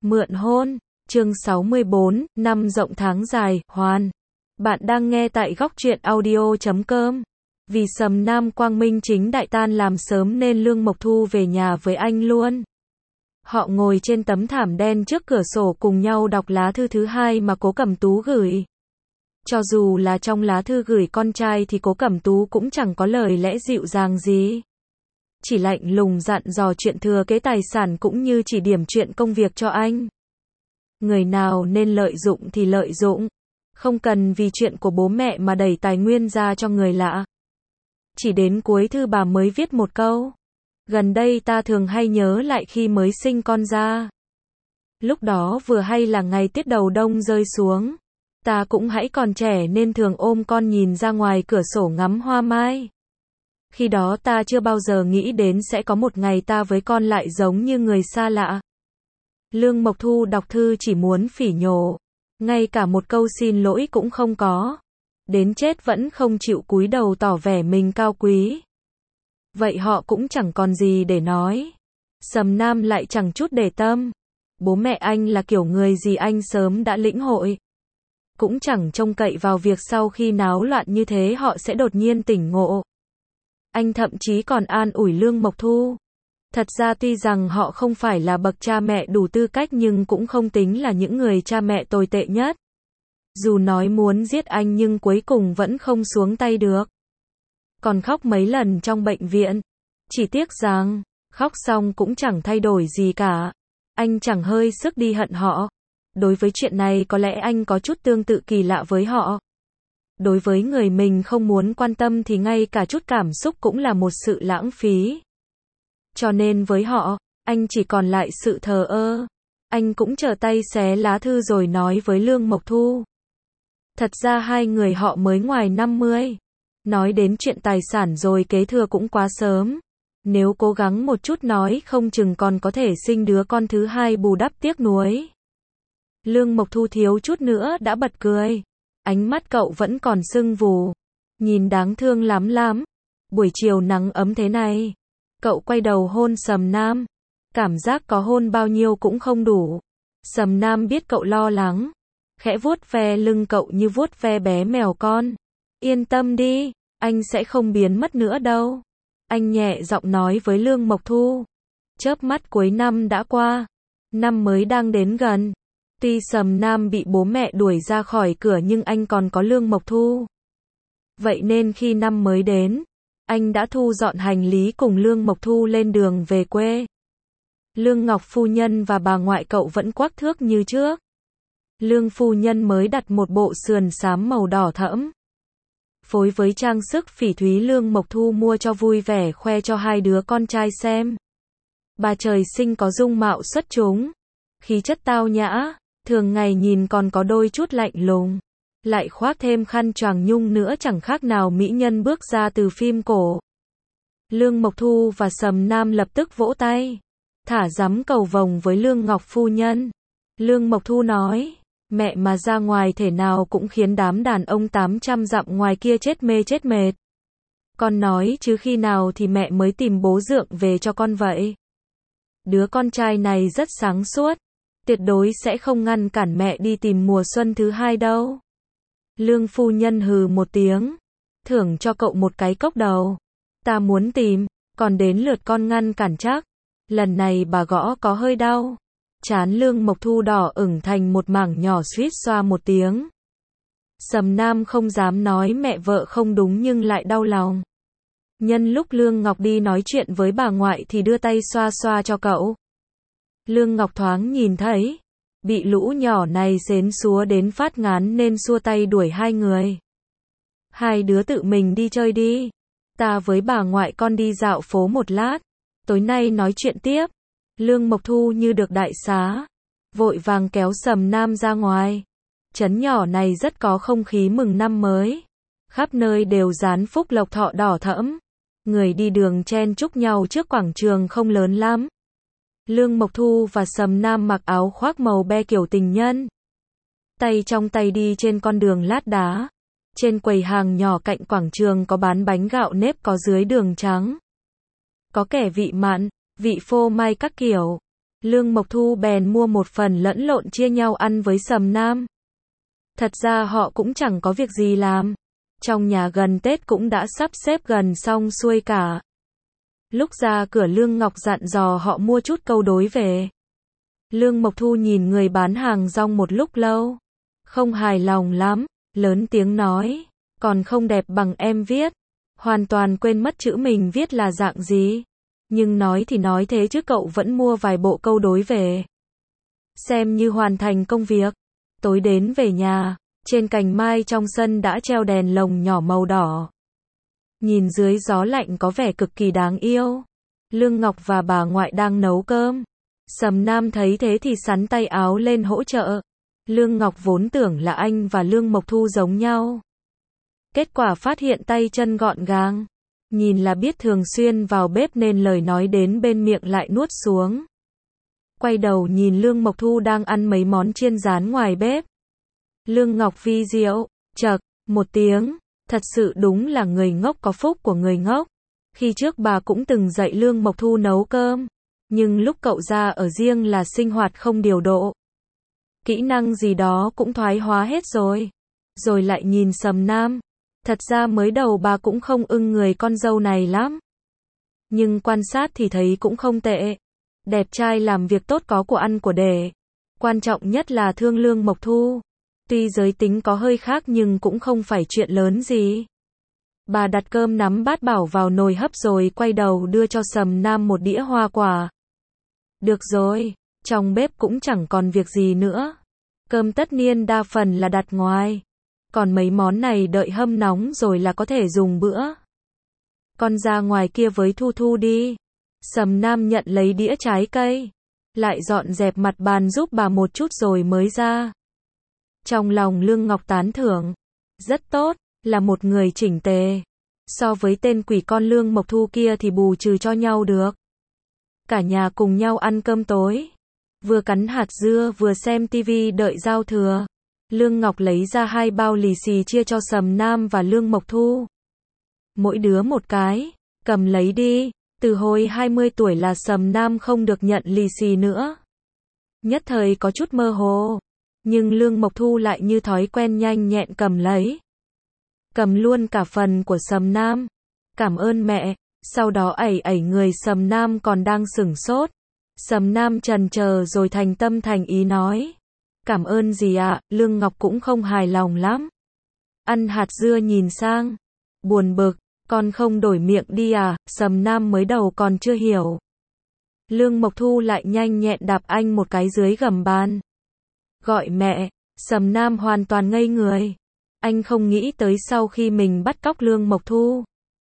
Mượn hôn, chương 64, năm rộng tháng dài, hoàn. Bạn đang nghe tại góc truyện audio.com. Vì Sầm Nam quang minh chính đại tan làm sớm nên Lương Mộc Thu về nhà với anh luôn. Họ ngồi trên tấm thảm đen trước cửa sổ cùng nhau đọc lá thư thứ hai mà Cố Cẩm Tú gửi. Cho dù là trong lá thư gửi con trai thì Cố Cẩm Tú cũng chẳng có lời lẽ dịu dàng gì. Chỉ lạnh lùng dặn dò chuyện thừa kế tài sản cũng như chỉ điểm chuyện công việc cho anh. Người nào nên lợi dụng thì lợi dụng. Không cần vì chuyện của bố mẹ mà đẩy tài nguyên ra cho người lạ. Chỉ đến cuối thư bà mới viết một câu. Gần đây ta thường hay nhớ lại khi mới sinh con ra. Lúc đó vừa hay là ngày tiết đầu đông rơi xuống. Ta cũng hãy còn trẻ nên thường ôm con nhìn ra ngoài cửa sổ ngắm hoa mai. Khi đó ta chưa bao giờ nghĩ đến sẽ có một ngày ta với con lại giống như người xa lạ. Lương Mộc Thu đọc thư chỉ muốn phỉ nhổ. Ngay cả một câu xin lỗi cũng không có. Đến chết vẫn không chịu cúi đầu tỏ vẻ mình cao quý. Vậy họ cũng chẳng còn gì để nói. Sầm Nam lại chẳng chút để tâm. Bố mẹ anh là kiểu người gì anh sớm đã lĩnh hội. Cũng chẳng trông cậy vào việc sau khi náo loạn như thế họ sẽ đột nhiên tỉnh ngộ. Anh thậm chí còn an ủi Lương Mộc Thu. Thật ra tuy rằng họ không phải là bậc cha mẹ đủ tư cách nhưng cũng không tính là những người cha mẹ tồi tệ nhất. Dù nói muốn giết anh nhưng cuối cùng vẫn không xuống tay được. Còn khóc mấy lần trong bệnh viện. Chỉ tiếc rằng, khóc xong cũng chẳng thay đổi gì cả. Anh chẳng hơi sức đi hận họ. Đối với chuyện này có lẽ anh có chút tương tự kỳ lạ với họ. Đối với người mình không muốn quan tâm thì ngay cả chút cảm xúc cũng là một sự lãng phí. Cho nên với họ, anh chỉ còn lại sự thờ ơ. Anh cũng trở tay xé lá thư rồi nói với Lương Mộc Thu. Thật ra hai người họ mới ngoài 50. Nói đến chuyện tài sản rồi kế thừa cũng quá sớm. Nếu cố gắng một chút nói không chừng còn có thể sinh đứa con thứ hai bù đắp tiếc nuối. Lương Mộc Thu thiếu chút nữa đã bật cười. Ánh mắt cậu vẫn còn sưng vù. Nhìn đáng thương lắm lắm. Buổi chiều nắng ấm thế này. Cậu quay đầu hôn Sầm Nam. Cảm giác có hôn bao nhiêu cũng không đủ. Sầm Nam biết cậu lo lắng. Khẽ vuốt ve lưng cậu như vuốt ve bé mèo con. Yên tâm đi, anh sẽ không biến mất nữa đâu. Anh nhẹ giọng nói với Lương Mộc Thu. Chớp mắt cuối năm đã qua. Năm mới đang đến gần. Tuy Sầm Nam bị bố mẹ đuổi ra khỏi cửa nhưng anh còn có Lương Mộc Thu. Vậy nên khi năm mới đến, anh đã thu dọn hành lý cùng Lương Mộc Thu lên đường về quê. Lương Ngọc phu nhân và bà ngoại cậu vẫn quắc thước như trước. Lương phu nhân mới đặt một bộ sườn xám màu đỏ thẫm. Phối với trang sức phỉ thúy Lương Mộc Thu mua cho vui vẻ khoe cho hai đứa con trai xem. Bà trời sinh có dung mạo xuất chúng. Khí chất tao nhã, thường ngày nhìn còn có đôi chút lạnh lùng. Lại khoác thêm khăn choàng nhung nữa chẳng khác nào mỹ nhân bước ra từ phim cổ. Lương Mộc Thu và Sầm Nam lập tức vỗ tay. Thả dắm cầu vồng với Lương Ngọc phu nhân. Lương Mộc Thu nói, mẹ mà ra ngoài thể nào cũng khiến đám đàn ông 800 dặm ngoài kia chết mê chết mệt. Con nói chứ khi nào thì mẹ mới tìm bố dượng về cho con vậy? Đứa con trai này rất sáng suốt. Tuyệt đối sẽ không ngăn cản mẹ đi tìm mùa xuân thứ hai đâu. Lương phu nhân hừ một tiếng. Thưởng cho cậu một cái cốc đầu. Ta muốn tìm, còn đến lượt con ngăn cản chắc. Lần này bà gõ có hơi đau. Trán Lương Mộc Thu đỏ ửng thành một mảng nhỏ suýt xoa một tiếng. Sầm Nam không dám nói mẹ vợ không đúng nhưng lại đau lòng. Nhân lúc Lương Ngọc đi nói chuyện với bà ngoại thì đưa tay xoa xoa cho cậu. Lương Ngọc thoáng nhìn thấy. Bị lũ nhỏ này xến xúa đến phát ngán nên xua tay đuổi hai người. Hai đứa tự mình đi chơi đi. Ta với bà ngoại con đi dạo phố một lát. Tối nay nói chuyện tiếp. Lương Mộc Thu như được đại xá. Vội vàng kéo Sầm Nam ra ngoài. Trấn nhỏ này rất có không khí mừng năm mới. Khắp nơi đều dán phúc lộc thọ đỏ thẫm. Người đi đường chen chúc nhau trước quảng trường không lớn lắm. Lương Mộc Thu và Sầm Nam mặc áo khoác màu be kiểu tình nhân. Tay trong tay đi trên con đường lát đá. Trên quầy hàng nhỏ cạnh quảng trường có bán bánh gạo nếp có dưới đường trắng. Có kẻ vị mặn, vị phô mai các kiểu. Lương Mộc Thu bèn mua một phần lẫn lộn chia nhau ăn với Sầm Nam. Thật ra họ cũng chẳng có việc gì làm. Trong nhà gần Tết cũng đã sắp xếp gần xong xuôi cả. Lúc ra cửa Lương Ngọc dặn dò họ mua chút câu đối về. Lương Mộc Thu nhìn người bán hàng rong một lúc lâu. Không hài lòng lắm, lớn tiếng nói. Còn không đẹp bằng em viết. Hoàn toàn quên mất chữ mình viết là dạng gì. Nhưng nói thì nói thế chứ cậu vẫn mua vài bộ câu đối về. Xem như hoàn thành công việc. Tối đến về nhà, trên cành mai trong sân đã treo đèn lồng nhỏ màu đỏ. Nhìn dưới gió lạnh có vẻ cực kỳ đáng yêu. Lương Ngọc và bà ngoại đang nấu cơm. Sầm Nam thấy thế thì xắn tay áo lên hỗ trợ. Lương Ngọc vốn tưởng là anh và Lương Mộc Thu giống nhau. Kết quả phát hiện tay chân gọn gàng. Nhìn là biết thường xuyên vào bếp nên lời nói đến bên miệng lại nuốt xuống. Quay đầu nhìn Lương Mộc Thu đang ăn mấy món chiên rán ngoài bếp. Lương Ngọc vi diệu, chậc, một tiếng. Thật sự đúng là người ngốc có phúc của người ngốc. Khi trước bà cũng từng dạy Lương Mộc Thu nấu cơm. Nhưng lúc cậu ra ở riêng là sinh hoạt không điều độ. Kỹ năng gì đó cũng thoái hóa hết rồi. Rồi lại nhìn Sầm Nam. Thật ra mới đầu bà cũng không ưng người con dâu này lắm. Nhưng quan sát thì thấy cũng không tệ. Đẹp trai làm việc tốt có của ăn của để. Quan trọng nhất là thương Lương Mộc Thu. Tuy giới tính có hơi khác nhưng cũng không phải chuyện lớn gì. Bà đặt cơm nắm bát bảo vào nồi hấp rồi quay đầu đưa cho Sầm Nam một đĩa hoa quả. Được rồi, trong bếp cũng chẳng còn việc gì nữa. Cơm tất niên đa phần là đặt ngoài. Còn mấy món này đợi hâm nóng rồi là có thể dùng bữa. Con ra ngoài kia với Thu Thu đi. Sầm Nam nhận lấy đĩa trái cây. Lại dọn dẹp mặt bàn giúp bà một chút rồi mới ra. Trong lòng Lương Ngọc tán thưởng. Rất tốt, là một người chỉnh tề. So với tên quỷ con Lương Mộc Thu kia thì bù trừ cho nhau được. Cả nhà cùng nhau ăn cơm tối. Vừa cắn hạt dưa vừa xem tivi đợi giao thừa. Lương Ngọc lấy ra 2 bao lì xì chia cho Sầm Nam và Lương Mộc Thu. Mỗi đứa một cái, cầm lấy đi. Từ hồi 20 tuổi là Sầm Nam không được nhận lì xì nữa. Nhất thời có chút mơ hồ. Nhưng Lương Mộc Thu lại như thói quen nhanh nhẹn cầm lấy. Cầm luôn cả phần của Sầm Nam. Cảm ơn mẹ. Sau đó ẩy ẩy người Sầm Nam còn đang sửng sốt. Sầm Nam chần chờ rồi thành tâm thành ý nói. Cảm ơn gì ạ, Lương Ngọc cũng không hài lòng lắm. Ăn hạt dưa nhìn sang. Buồn bực, con không đổi miệng đi à, Sầm Nam mới đầu còn chưa hiểu. Lương Mộc Thu lại nhanh nhẹn đạp anh một cái dưới gầm bàn. Gọi mẹ, Sầm Nam hoàn toàn ngây người. Anh không nghĩ tới sau khi mình bắt cóc Lương Mộc Thu.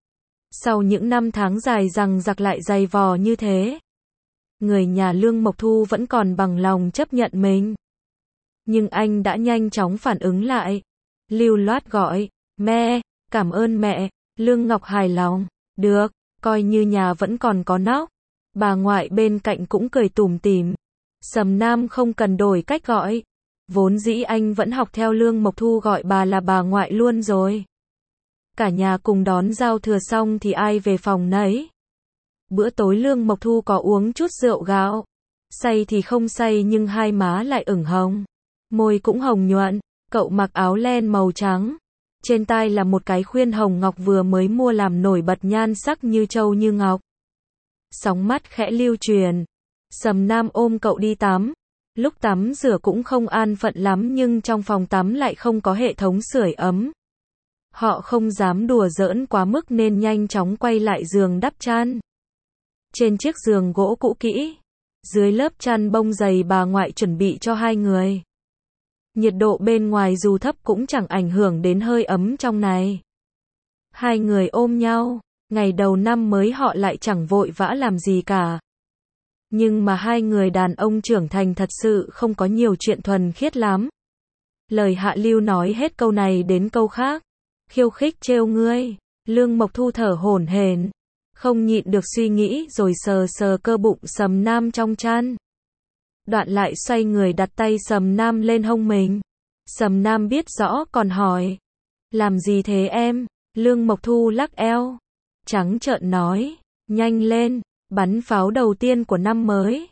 Sau những năm tháng dài dằng dặc lại dày vò như thế. Người nhà Lương Mộc Thu vẫn còn bằng lòng chấp nhận mình. Nhưng anh đã nhanh chóng phản ứng lại. Lưu loát gọi, mẹ, cảm ơn mẹ. Lương Ngọc hài lòng, được, coi như nhà vẫn còn có nóc. Bà ngoại bên cạnh cũng cười tủm tỉm. Sầm Nam không cần đổi cách gọi. Vốn dĩ anh vẫn học theo Lương Mộc Thu gọi bà là bà ngoại luôn rồi. Cả nhà cùng đón giao thừa xong thì ai về phòng nấy. Bữa tối Lương Mộc Thu có uống chút rượu gạo. Say thì không say nhưng hai má lại ửng hồng. Môi cũng hồng nhuận. Cậu mặc áo len màu trắng. Trên tai là một cái khuyên hồng ngọc vừa mới mua làm nổi bật nhan sắc như châu như ngọc. Sóng mắt khẽ lưu truyền. Sầm Nam ôm cậu đi tắm. Lúc tắm rửa cũng không an phận lắm nhưng trong phòng tắm lại không có hệ thống sưởi ấm. Họ không dám đùa giỡn quá mức nên nhanh chóng quay lại giường đắp chăn. Trên chiếc giường gỗ cũ kỹ, dưới lớp chăn bông dày bà ngoại chuẩn bị cho hai người. Nhiệt độ bên ngoài dù thấp cũng chẳng ảnh hưởng đến hơi ấm trong này. Hai người ôm nhau, ngày đầu năm mới họ lại chẳng vội vã làm gì cả. Nhưng mà hai người đàn ông trưởng thành thật sự không có nhiều chuyện thuần khiết lắm. Lời hạ lưu nói hết câu này đến câu khác. Khiêu khích trêu ngươi. Lương Mộc Thu thở hổn hển, không nhịn được suy nghĩ rồi sờ sờ cơ bụng Sầm Nam trong chăn. Đoạn lại xoay người đặt tay Sầm Nam lên hông mình. Sầm Nam biết rõ còn hỏi. Làm gì thế em? Lương Mộc Thu lắc eo. Trắng trợn nói. Nhanh lên, bắn pháo đầu tiên của năm mới.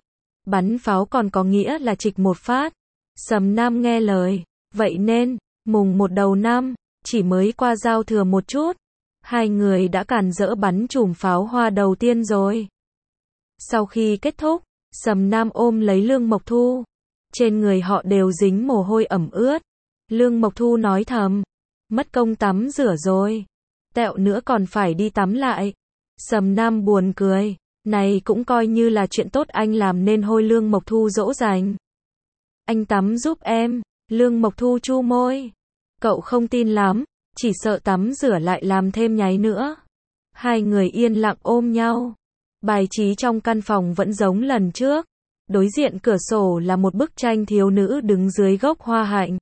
Bắn pháo còn có nghĩa là trịch một phát. Sầm Nam nghe lời. Vậy nên, mùng 1 đầu năm, chỉ mới qua giao thừa một chút, hai người đã càn rỡ bắn chùm pháo hoa đầu tiên rồi. Sau khi kết thúc, Sầm Nam ôm lấy Lương Mộc Thu. Trên người họ đều dính mồ hôi ẩm ướt. Lương Mộc Thu nói thầm. Mất công tắm rửa rồi. Tẹo nữa còn phải đi tắm lại. Sầm Nam buồn cười. Này cũng coi như là chuyện tốt anh làm nên hôi Lương Mộc Thu dỗ dành. Anh tắm giúp em. Lương Mộc Thu chu môi. Cậu không tin lắm. Chỉ sợ tắm rửa lại làm thêm nháy nữa. Hai người yên lặng ôm nhau. Bài trí trong căn phòng vẫn giống lần trước. Đối diện cửa sổ là một bức tranh thiếu nữ đứng dưới gốc hoa hạnh.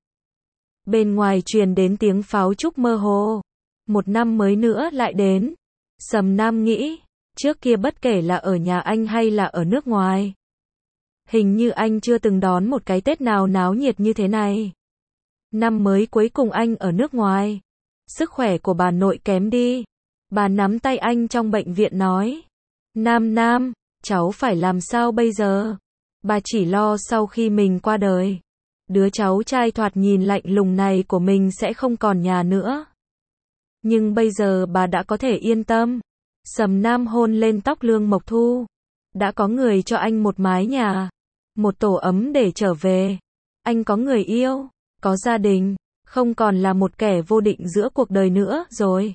Bên ngoài truyền đến tiếng pháo trúc mơ hồ. Một năm mới nữa lại đến. Sầm Nam nghĩ, trước kia bất kể là ở nhà anh hay là ở nước ngoài, hình như anh chưa từng đón một cái Tết nào náo nhiệt như thế này. Năm mới cuối cùng anh ở nước ngoài. Sức khỏe của bà nội kém đi. Bà nắm tay anh trong bệnh viện nói. Nam, cháu phải làm sao bây giờ? Bà chỉ lo sau khi mình qua đời, đứa cháu trai thoạt nhìn lạnh lùng này của mình sẽ không còn nhà nữa. Nhưng bây giờ bà đã có thể yên tâm. Sầm Nam hôn lên tóc Lương Mộc Thu. Đã có người cho anh một mái nhà, một tổ ấm để trở về. Anh có người yêu, có gia đình, không còn là một kẻ vô định giữa cuộc đời nữa rồi.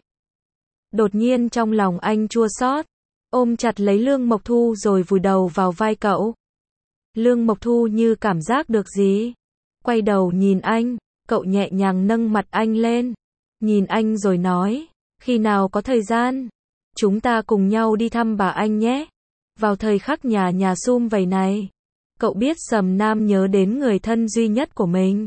Đột nhiên trong lòng anh chua xót, ôm chặt lấy Lương Mộc Thu rồi vùi đầu vào vai cậu. Lương Mộc Thu như cảm giác được gì, quay đầu nhìn anh, cậu nhẹ nhàng nâng mặt anh lên, nhìn anh rồi nói, khi nào có thời gian, chúng ta cùng nhau đi thăm bà anh nhé. Vào thời khắc nhà sum vầy này, cậu biết Sầm Nam nhớ đến người thân duy nhất của mình.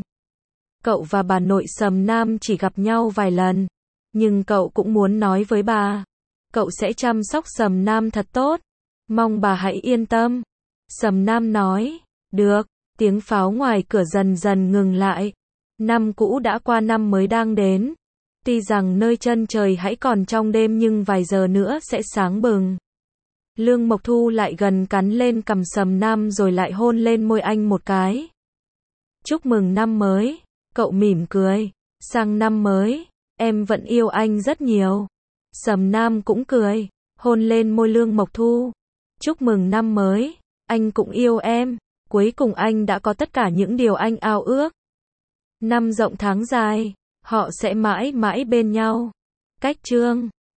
Cậu và bà nội Sầm Nam chỉ gặp nhau vài lần, nhưng cậu cũng muốn nói với bà, cậu sẽ chăm sóc Sầm Nam thật tốt, mong bà hãy yên tâm. Sầm Nam nói, được. Tiếng pháo ngoài cửa dần dần ngừng lại. Năm cũ đã qua, năm mới đang đến. Tuy rằng nơi chân trời hãy còn trong đêm nhưng vài giờ nữa sẽ sáng bừng. Lương Mộc Thu lại gần cắn lên cằm Sầm Nam rồi lại hôn lên môi anh một cái. Chúc mừng năm mới. Cậu mỉm cười. Sang năm mới, em vẫn yêu anh rất nhiều. Sầm Nam cũng cười, hôn lên môi Lương Mộc Thu. Chúc mừng năm mới, anh cũng yêu em. Cuối cùng anh đã có tất cả những điều anh ao ước. Năm rộng tháng dài, họ sẽ mãi mãi bên nhau. Cách chương